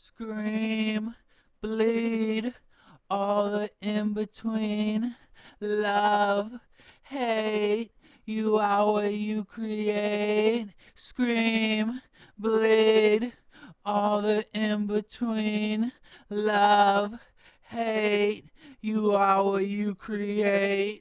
Scream, bleed, all the in between. Love, hate, you are what you create. Scream, bleed, all the in between. Love, hate, you are what you create.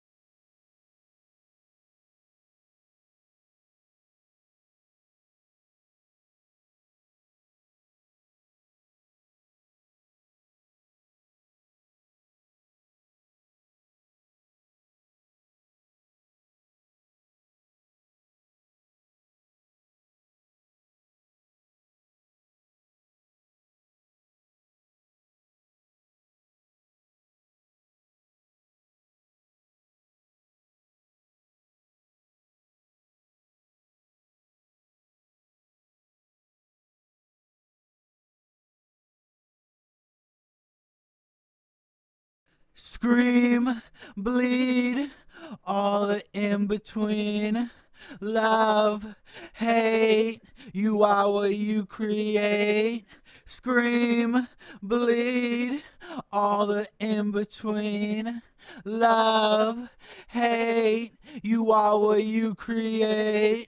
Scream, bleed, all the in between. Love, hate, you are what you create. Scream, bleed, all the in between. Love, hate, you are what you create.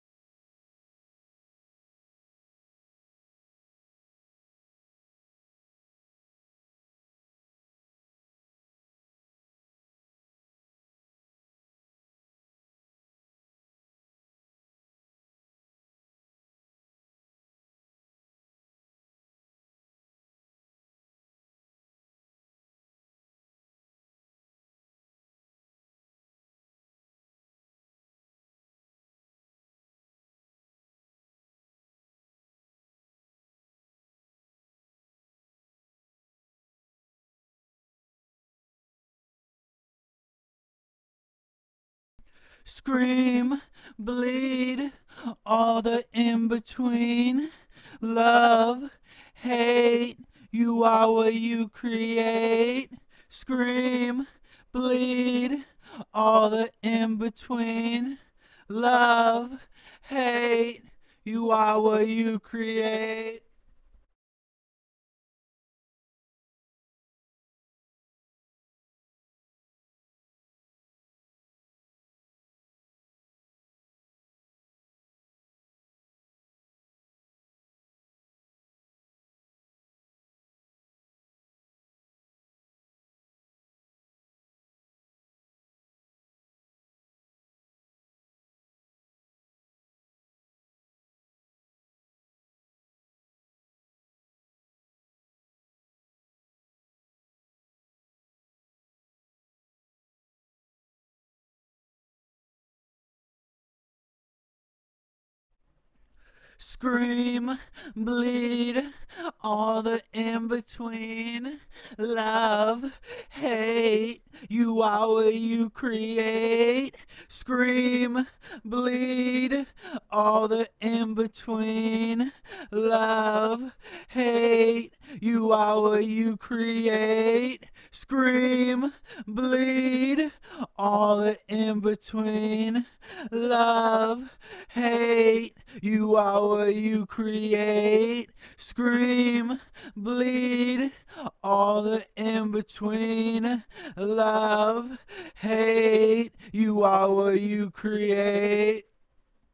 Scream, bleed, all the in between. Love, hate, you are what you create. Scream, bleed, all the in between. Love, hate, you are what you create. Scream, bleed, all the in between. Love, hate, you are what you create. Scream, bleed, all the in between. Love, hate, you are what you create. Scream, bleed, all the in between. Love, hate, you are what you create. Scream, bleed, all the in between. Love, hate, you are what you create.